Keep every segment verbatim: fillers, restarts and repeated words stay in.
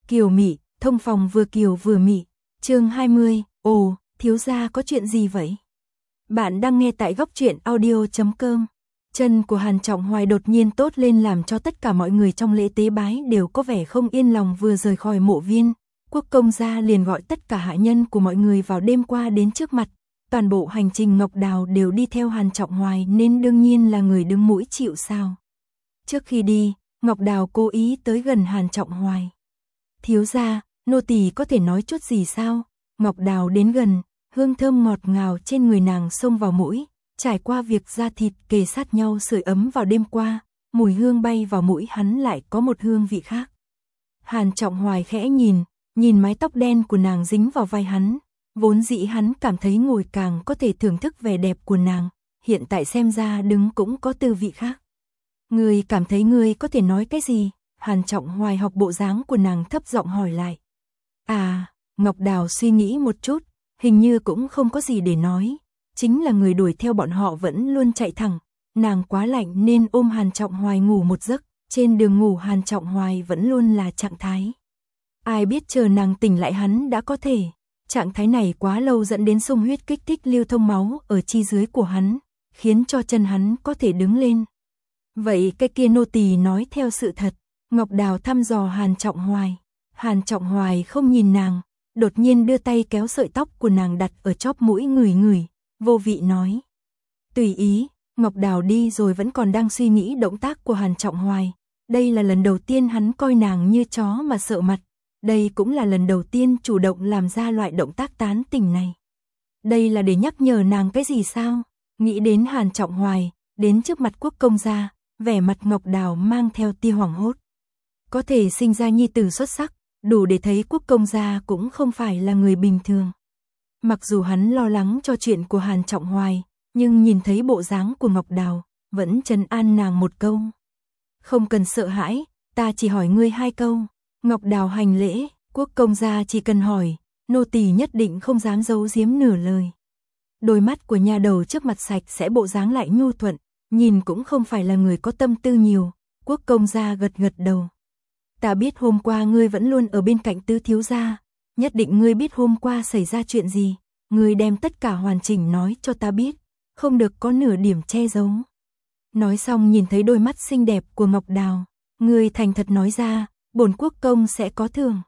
Kiều mị, thông phòng vừa kiều vừa mị. Chương hai mươi, ồ, thiếu gia có chuyện gì vậy? Bạn đang nghe tại góc truyện audio chấm com. Chân của Hàn Trọng Hoài đột nhiên tốt lên làm cho tất cả mọi người trong lễ tế bái đều có vẻ không yên lòng. Vừa rời khỏi mộ viên, Quốc công gia liền gọi tất cả hạ nhân của mọi người vào đêm qua đến trước mặt. Toàn bộ hành trình Ngọc Đào đều đi theo Hàn Trọng Hoài nên đương nhiên là người đứng mũi chịu sào. Trước khi đi, Ngọc Đào cố ý tới gần Hàn Trọng Hoài. Thiếu gia, nô tỳ có thể nói chút gì sao? Ngọc Đào đến gần, hương thơm ngọt ngào trên người nàng xông vào mũi, trải qua việc da thịt kề sát nhau sưởi ấm vào đêm qua, mùi hương bay vào mũi hắn lại có một hương vị khác. Hàn Trọng Hoài khẽ nhìn, nhìn mái tóc đen của nàng dính vào vai hắn, vốn dĩ hắn cảm thấy ngồi càng có thể thưởng thức vẻ đẹp của nàng, hiện tại xem ra đứng cũng có tư vị khác. Ngươi cảm thấy ngươi có thể nói cái gì? Hàn Trọng Hoài học bộ dáng của nàng thấp giọng hỏi lại. À, Ngọc Đào suy nghĩ một chút, hình như cũng không có gì để nói, chính là người đuổi theo bọn họ vẫn luôn chạy thẳng, nàng quá lạnh nên ôm Hàn Trọng Hoài ngủ một giấc, trên đường ngủ Hàn Trọng Hoài vẫn luôn là trạng thái. Ai biết chờ nàng tỉnh lại hắn đã có thể, trạng thái này quá lâu dẫn đến xung huyết kích thích lưu thông máu ở chi dưới của hắn, khiến cho chân hắn có thể đứng lên. Vậy cái kia nô tỳ nói theo sự thật. Ngọc Đào thăm dò Hàn Trọng Hoài. Hàn Trọng Hoài không nhìn nàng, đột nhiên đưa tay kéo sợi tóc của nàng đặt ở chóp mũi ngửi ngửi, vô vị nói. Tùy ý. Ngọc Đào đi rồi vẫn còn đang suy nghĩ động tác của Hàn Trọng Hoài. Đây là lần đầu tiên hắn coi nàng như chó mà sợ mặt. Đây cũng là lần đầu tiên chủ động làm ra loại động tác tán tỉnh này. Đây là để nhắc nhở nàng cái gì sao? Nghĩ đến Hàn Trọng Hoài, đến trước mặt Quốc công gia, vẻ mặt Ngọc Đào mang theo tia hoảng hốt. Có thể sinh ra nhi tử xuất sắc, đủ để thấy Quốc công gia cũng không phải là người bình thường. Mặc dù hắn lo lắng cho chuyện của Hàn Trọng Hoài, nhưng nhìn thấy bộ dáng của Ngọc Đào, vẫn trấn an nàng một câu. Không cần sợ hãi, ta chỉ hỏi ngươi hai câu. Ngọc Đào hành lễ, Quốc công gia chỉ cần hỏi, nô tỳ nhất định không dám giấu giếm nửa lời. Đôi mắt của nha đầu trước mặt sạch sẽ bộ dáng lại nhu thuận, nhìn cũng không phải là người có tâm tư nhiều. Quốc công gia gật gật đầu. Ta biết hôm qua ngươi vẫn luôn ở bên cạnh tứ thiếu gia, nhất định ngươi biết hôm qua xảy ra chuyện gì, ngươi đem tất cả hoàn chỉnh nói cho ta biết, không được có nửa điểm che giấu. Nói xong nhìn thấy đôi mắt xinh đẹp của Ngọc Đào, ngươi thành thật nói ra, bổn quốc công sẽ có thưởng.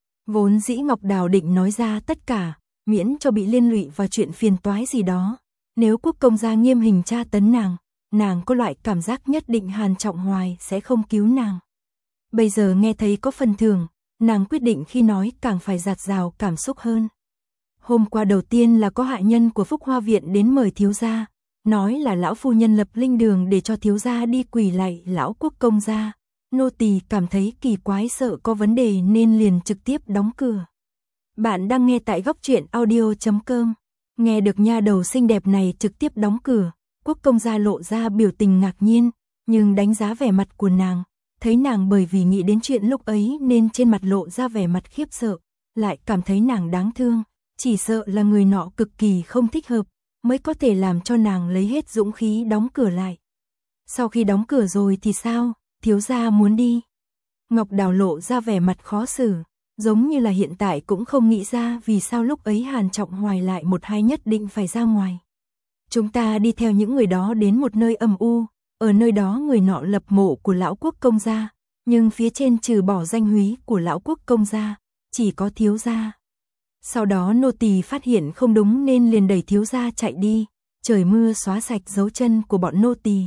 Vốn dĩ Ngọc Đào định nói ra tất cả, miễn cho bị liên lụy vào chuyện phiền toái gì đó. Nếu quốc công gia nghiêm hình tra tấn nàng, nàng có loại cảm giác nhất định Hàn Trọng Hoài sẽ không cứu nàng. Bây giờ nghe thấy có phần thưởng, nàng quyết định khi nói càng phải dạt dào cảm xúc hơn. Hôm qua đầu tiên là có hạ nhân của Phúc Hoa Viện đến mời thiếu gia, nói là lão phu nhân lập linh đường để cho thiếu gia đi quỳ lạy lão quốc công gia. Nô tỳ cảm thấy kỳ quái sợ có vấn đề nên liền trực tiếp đóng cửa. Bạn đang nghe tại góc truyện audio chấm com. Nghe được nha đầu xinh đẹp này trực tiếp đóng cửa, Quốc công gia lộ ra biểu tình ngạc nhiên, nhưng đánh giá vẻ mặt của nàng, thấy nàng bởi vì nghĩ đến chuyện lúc ấy nên trên mặt lộ ra vẻ mặt khiếp sợ, lại cảm thấy nàng đáng thương, chỉ sợ là người nọ cực kỳ không thích hợp, mới có thể làm cho nàng lấy hết dũng khí đóng cửa lại. Sau khi đóng cửa rồi thì sao? Thiếu gia muốn đi. Ngọc Đào lộ ra vẻ mặt khó xử, giống như là hiện tại cũng không nghĩ ra vì sao lúc ấy Hàn Trọng Hoài lại một hai nhất định phải ra ngoài. Chúng ta đi theo những người đó đến một nơi âm u, ở nơi đó người nọ lập mộ của lão quốc công gia, nhưng phía trên trừ bỏ danh húy của lão quốc công gia, chỉ có thiếu gia. Sau đó nô tỳ phát hiện không đúng nên liền đẩy thiếu gia chạy đi, trời mưa xóa sạch dấu chân của bọn nô tỳ.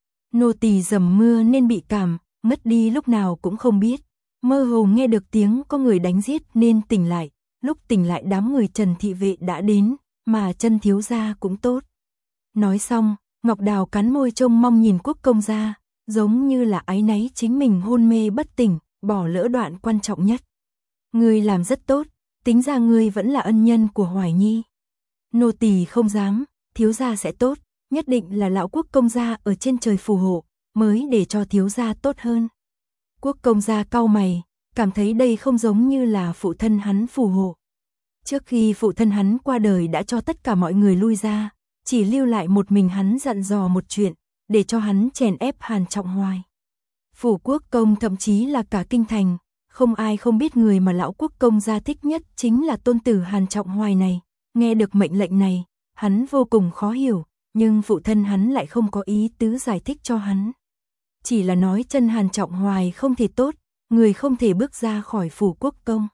Nô tỳ dầm mưa nên bị cảm, mất đi lúc nào cũng không biết, mơ hồ nghe được tiếng có người đánh giết nên tỉnh lại, lúc tỉnh lại đám người Trần thị vệ đã đến, mà chân thiếu gia cũng tốt. Nói xong, Ngọc Đào cắn môi trông mong nhìn quốc công gia, giống như là áy náy chính mình hôn mê bất tỉnh, bỏ lỡ đoạn quan trọng nhất. Ngươi làm rất tốt, tính ra ngươi vẫn là ân nhân của Hoài Nhi. Nô tỳ không dám, thiếu gia sẽ tốt, nhất định là lão quốc công gia ở trên trời phù hộ, mới để cho thiếu gia tốt hơn. Quốc công gia cau mày, cảm thấy đây không giống như là phụ thân hắn phù hộ. Trước khi phụ thân hắn qua đời đã cho tất cả mọi người lui ra, chỉ lưu lại một mình hắn dặn dò một chuyện, để cho hắn chèn ép Hàn Trọng Hoài. Phủ quốc công thậm chí là cả kinh thành, Không ai không biết người mà lão quốc công gia thích nhất chính là tôn tử Hàn Trọng Hoài này. Nghe được mệnh lệnh này, hắn vô cùng khó hiểu, nhưng phụ thân hắn lại không có ý tứ giải thích cho hắn. Chỉ là nói chân Hàn Trọng Hoài không thể tốt, người không thể bước ra khỏi phủ quốc công.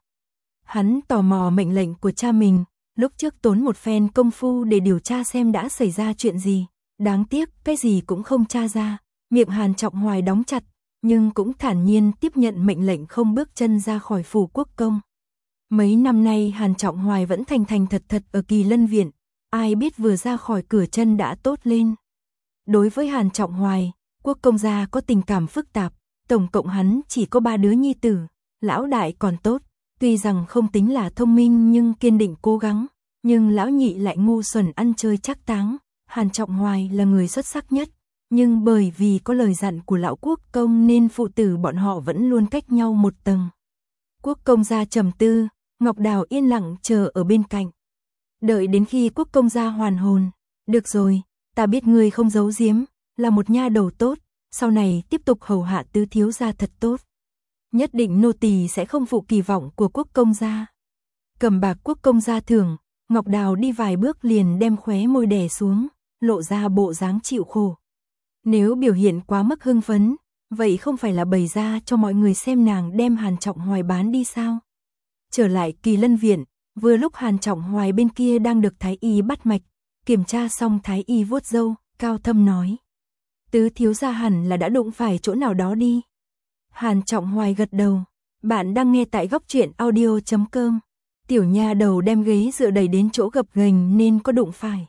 Hắn tò mò mệnh lệnh của cha mình, lúc trước tốn một phen công phu để điều tra xem đã xảy ra chuyện gì. Đáng tiếc, cái gì cũng không tra ra, miệng Hàn Trọng Hoài đóng chặt, nhưng cũng thản nhiên tiếp nhận mệnh lệnh không bước chân ra khỏi phủ quốc công. Mấy năm nay Hàn Trọng Hoài vẫn thành thành thật thật ở Kỳ Lân Viện, ai biết vừa ra khỏi cửa chân đã tốt lên. Đối với Hàn Trọng Hoài, quốc công gia có tình cảm phức tạp, tổng cộng hắn chỉ có ba đứa nhi tử, lão đại còn tốt, tuy rằng không tính là thông minh nhưng kiên định cố gắng, nhưng lão nhị lại ngu xuẩn ăn chơi trác táng. Hàn Trọng Hoài là người xuất sắc nhất, nhưng bởi vì có lời dặn của lão quốc công nên phụ tử bọn họ vẫn luôn cách nhau một tầng. Quốc công gia trầm tư, Ngọc Đào yên lặng chờ ở bên cạnh. Đợi đến khi quốc công gia hoàn hồn, được rồi, ta biết ngươi không giấu giếm, là một nha đầu tốt, sau này tiếp tục hầu hạ tứ thiếu gia thật tốt. Nhất định nô tỳ sẽ không phụ kỳ vọng của quốc công gia. Cầm bạc quốc công gia thưởng, Ngọc Đào đi vài bước liền đem khóe môi đè xuống, lộ ra bộ dáng chịu khổ. Nếu biểu hiện quá mức hưng phấn, vậy không phải là bày ra cho mọi người xem nàng đem Hàn Trọng Hoài bán đi sao? Trở lại Kỳ Lân Viện, vừa lúc Hàn Trọng Hoài bên kia đang được thái y bắt mạch, kiểm tra xong thái y vuốt râu, cao thâm nói: "Tứ thiếu gia hẳn là đã đụng phải chỗ nào đó đi." Hàn Trọng Hoài gật đầu, bạn đang nghe tại góc truyện audio chấm com. Tiểu nha đầu đem ghế dựa đẩy đến chỗ gập ghềnh nên có đụng phải.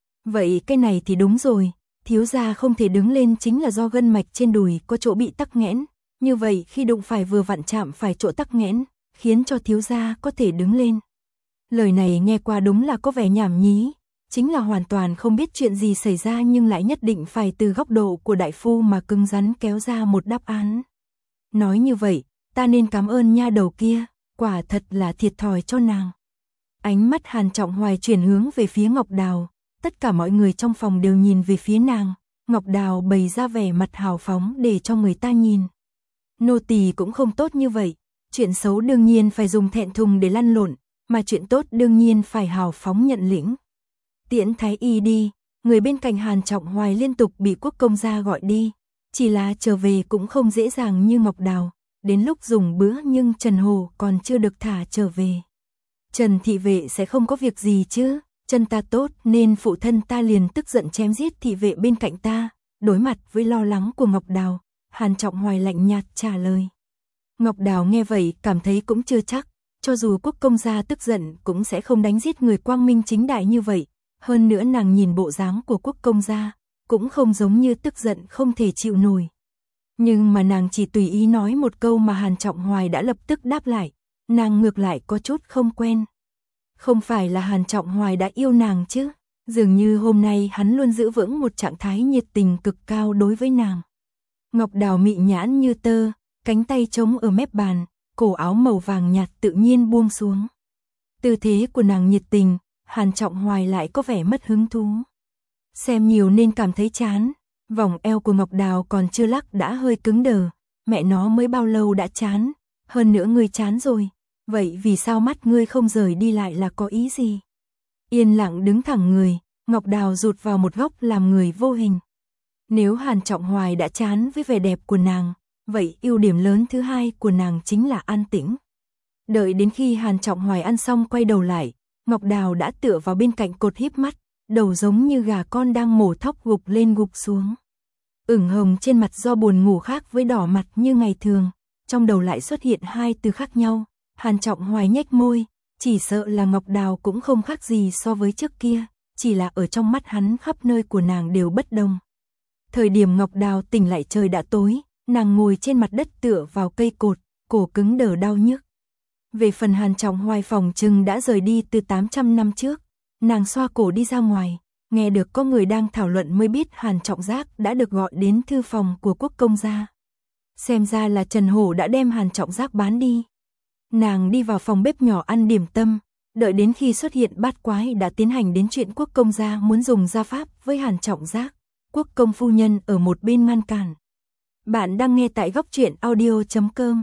Vậy cái này thì đúng rồi, thiếu gia không thể đứng lên chính là do gân mạch trên đùi có chỗ bị tắc nghẽn, như vậy khi đụng phải vừa vặn chạm phải chỗ tắc nghẽn, khiến cho thiếu gia có thể đứng lên. Lời này nghe qua đúng là có vẻ nhảm nhí, chính là hoàn toàn không biết chuyện gì xảy ra nhưng lại nhất định phải từ góc độ của đại phu mà cứng rắn kéo ra một đáp án. Nói như vậy, ta nên cảm ơn nha đầu kia, quả thật là thiệt thòi cho nàng. Ánh mắt Hàn Trọng Hoài chuyển hướng về phía Ngọc Đào, tất cả mọi người trong phòng đều nhìn về phía nàng, Ngọc Đào bày ra vẻ mặt hào phóng để cho người ta nhìn. Nô tỳ cũng không tốt như vậy, chuyện xấu đương nhiên phải dùng thẹn thùng để lăn lộn, mà chuyện tốt đương nhiên phải hào phóng nhận lĩnh. Tiễn thái y đi, người bên cạnh Hàn Trọng Hoài liên tục bị quốc công gia gọi đi, chỉ là trở về cũng không dễ dàng như Ngọc Đào, đến lúc dùng bữa nhưng Trần Hồ còn chưa được thả trở về. Trần thị vệ sẽ không có việc gì chứ, chân ta tốt nên phụ thân ta liền tức giận chém giết thị vệ bên cạnh ta. Đối mặt với lo lắng của Ngọc Đào, Hàn Trọng Hoài lạnh nhạt trả lời. Ngọc Đào nghe vậy cảm thấy cũng chưa chắc, cho dù quốc công gia tức giận cũng sẽ không đánh giết người quang minh chính đại như vậy. Hơn nữa nàng nhìn bộ dáng của quốc công gia, cũng không giống như tức giận không thể chịu nổi. Nhưng mà nàng chỉ tùy ý nói một câu mà Hàn Trọng Hoài đã lập tức đáp lại, nàng ngược lại có chút không quen. Không phải là Hàn Trọng Hoài đã yêu nàng chứ, dường như hôm nay hắn luôn giữ vững một trạng thái nhiệt tình cực cao đối với nàng. Ngọc Đào mị nhãn như tơ, cánh tay trống ở mép bàn, cổ áo màu vàng nhạt tự nhiên buông xuống. Tư thế của nàng nhiệt tình, Hàn Trọng Hoài lại có vẻ mất hứng thú. Xem nhiều nên cảm thấy chán, vòng eo của Ngọc Đào còn chưa lắc đã hơi cứng đờ, mẹ nó mới bao lâu đã chán, hơn nữa ngươi chán rồi, vậy vì sao mắt ngươi không rời đi lại là có ý gì? Yên lặng đứng thẳng người, Ngọc Đào rụt vào một góc làm người vô hình. Nếu Hàn Trọng Hoài đã chán với vẻ đẹp của nàng, vậy ưu điểm lớn thứ hai của nàng chính là an tĩnh. Đợi đến khi Hàn Trọng Hoài ăn xong quay đầu lại, Ngọc Đào đã tựa vào bên cạnh cột híp mắt, đầu giống như gà con đang mổ thóc gục lên gục xuống. Ửng hồng trên mặt do buồn ngủ khác với đỏ mặt như ngày thường, trong đầu lại xuất hiện hai từ khác nhau. Hàn Trọng Hoài nhếch môi, chỉ sợ là Ngọc Đào cũng không khác gì so với trước kia, chỉ là ở trong mắt hắn khắp nơi của nàng đều bất đồng. Thời điểm Ngọc Đào tỉnh lại trời đã tối, nàng ngồi trên mặt đất tựa vào cây cột, cổ cứng đờ đau nhức. Về phần Hàn Trọng Hoài phòng trừng đã rời đi từ tám trăm năm trước, nàng xoa cổ đi ra ngoài, nghe được có người đang thảo luận mới biết Hàn Trọng Giác đã được gọi đến thư phòng của quốc công gia. Xem ra là Trần Hổ đã đem Hàn Trọng Giác bán đi. Nàng đi vào phòng bếp nhỏ ăn điểm tâm, đợi đến khi xuất hiện bát quái đã tiến hành đến chuyện quốc công gia muốn dùng gia pháp với Hàn Trọng Giác. Quốc công phu nhân ở một bên ngăn cản. Bạn đang nghe tại góc truyện audio chấm com.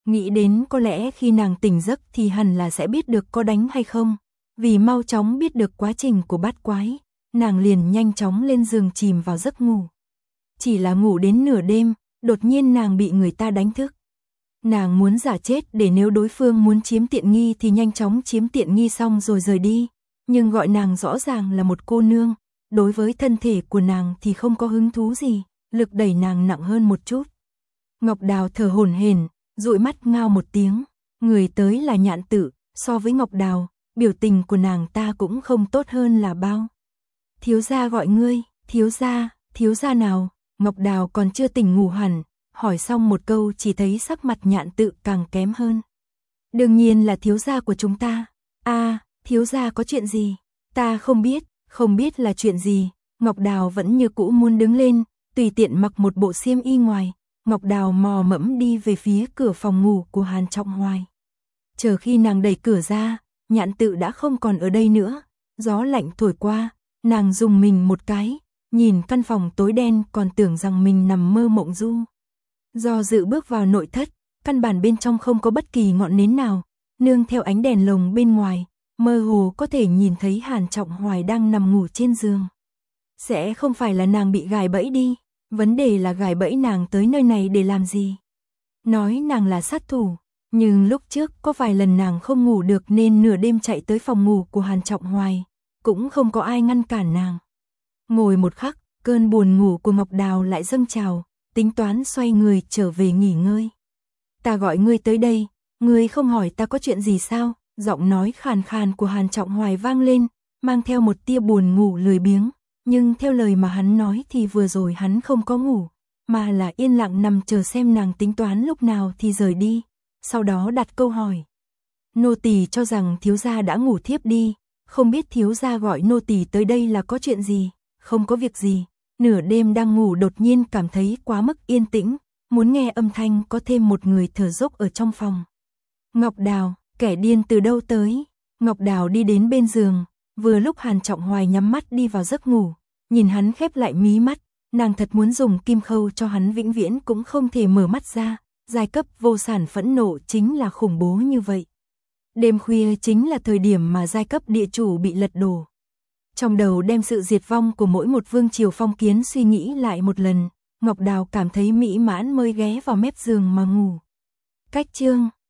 Nghĩ đến có lẽ khi nàng tỉnh giấc thì hẳn là sẽ biết được có đánh hay không. Vì mau chóng biết được quá trình của bát quái, nàng liền nhanh chóng lên giường chìm vào giấc ngủ. Chỉ là ngủ đến nửa đêm, đột nhiên nàng bị người ta đánh thức. Nàng muốn giả chết để nếu đối phương muốn chiếm tiện nghi thì nhanh chóng chiếm tiện nghi xong rồi rời đi. Nhưng gọi nàng rõ ràng là một cô nương, đối với thân thể của nàng thì không có hứng thú gì, lực đẩy nàng nặng hơn một chút. Ngọc Đào thở hổn hển, dụi mắt ngao một tiếng, người tới là Nhạn Tự, so với Ngọc Đào, biểu tình của nàng ta cũng không tốt hơn là bao. Thiếu gia gọi ngươi, thiếu gia, thiếu gia nào? Ngọc Đào còn chưa tỉnh ngủ hẳn, hỏi xong một câu chỉ thấy sắc mặt Nhạn Tự càng kém hơn. Đương nhiên là thiếu gia của chúng ta. A, à, thiếu gia có chuyện gì? Ta không biết, không biết là chuyện gì. Ngọc Đào vẫn như cũ muốn đứng lên, tùy tiện mặc một bộ xiêm y ngoài. Ngọc Đào mò mẫm đi về phía cửa phòng ngủ của Hàn Trọng Hoài. Chờ khi nàng đẩy cửa ra, Nhạn Tự đã không còn ở đây nữa. Gió lạnh thổi qua, nàng rùng mình một cái, nhìn căn phòng tối đen còn tưởng rằng mình nằm mơ mộng du. Do dự bước vào nội thất, căn bản bên trong không có bất kỳ ngọn nến nào, nương theo ánh đèn lồng bên ngoài, mơ hồ có thể nhìn thấy Hàn Trọng Hoài đang nằm ngủ trên giường. Sẽ không phải là nàng bị gài bẫy đi, vấn đề là gài bẫy nàng tới nơi này để làm gì? Nói nàng là sát thủ, nhưng lúc trước có vài lần nàng không ngủ được nên nửa đêm chạy tới phòng ngủ của Hàn Trọng Hoài, cũng không có ai ngăn cản nàng. Ngồi một khắc, cơn buồn ngủ của Ngọc Đào lại dâng trào, tính toán xoay người trở về nghỉ ngơi. Ta gọi ngươi tới đây, ngươi không hỏi ta có chuyện gì sao? Giọng nói khàn khàn của Hàn Trọng Hoài vang lên, mang theo một tia buồn ngủ lười biếng, nhưng theo lời mà hắn nói thì vừa rồi hắn không có ngủ, mà là yên lặng nằm chờ xem nàng tính toán lúc nào thì rời đi, sau đó đặt câu hỏi. Nô tỳ cho rằng thiếu gia đã ngủ thiếp đi, không biết thiếu gia gọi nô tỳ tới đây là có chuyện gì? Không có việc gì, nửa đêm đang ngủ đột nhiên cảm thấy quá mức yên tĩnh, muốn nghe âm thanh có thêm một người thở dốc ở trong phòng. Ngọc Đào, kẻ điên từ đâu tới? Ngọc Đào đi đến bên giường, vừa lúc Hàn Trọng Hoài nhắm mắt đi vào giấc ngủ, nhìn hắn khép lại mí mắt, nàng thật muốn dùng kim khâu cho hắn vĩnh viễn cũng không thể mở mắt ra, giai cấp vô sản phẫn nộ chính là khủng bố như vậy. Đêm khuya chính là thời điểm mà giai cấp địa chủ bị lật đổ. Trong đầu đem sự diệt vong của mỗi một vương triều phong kiến suy nghĩ lại một lần, Ngọc Đào cảm thấy mỹ mãn mới ghé vào mép giường mà ngủ. Cách chương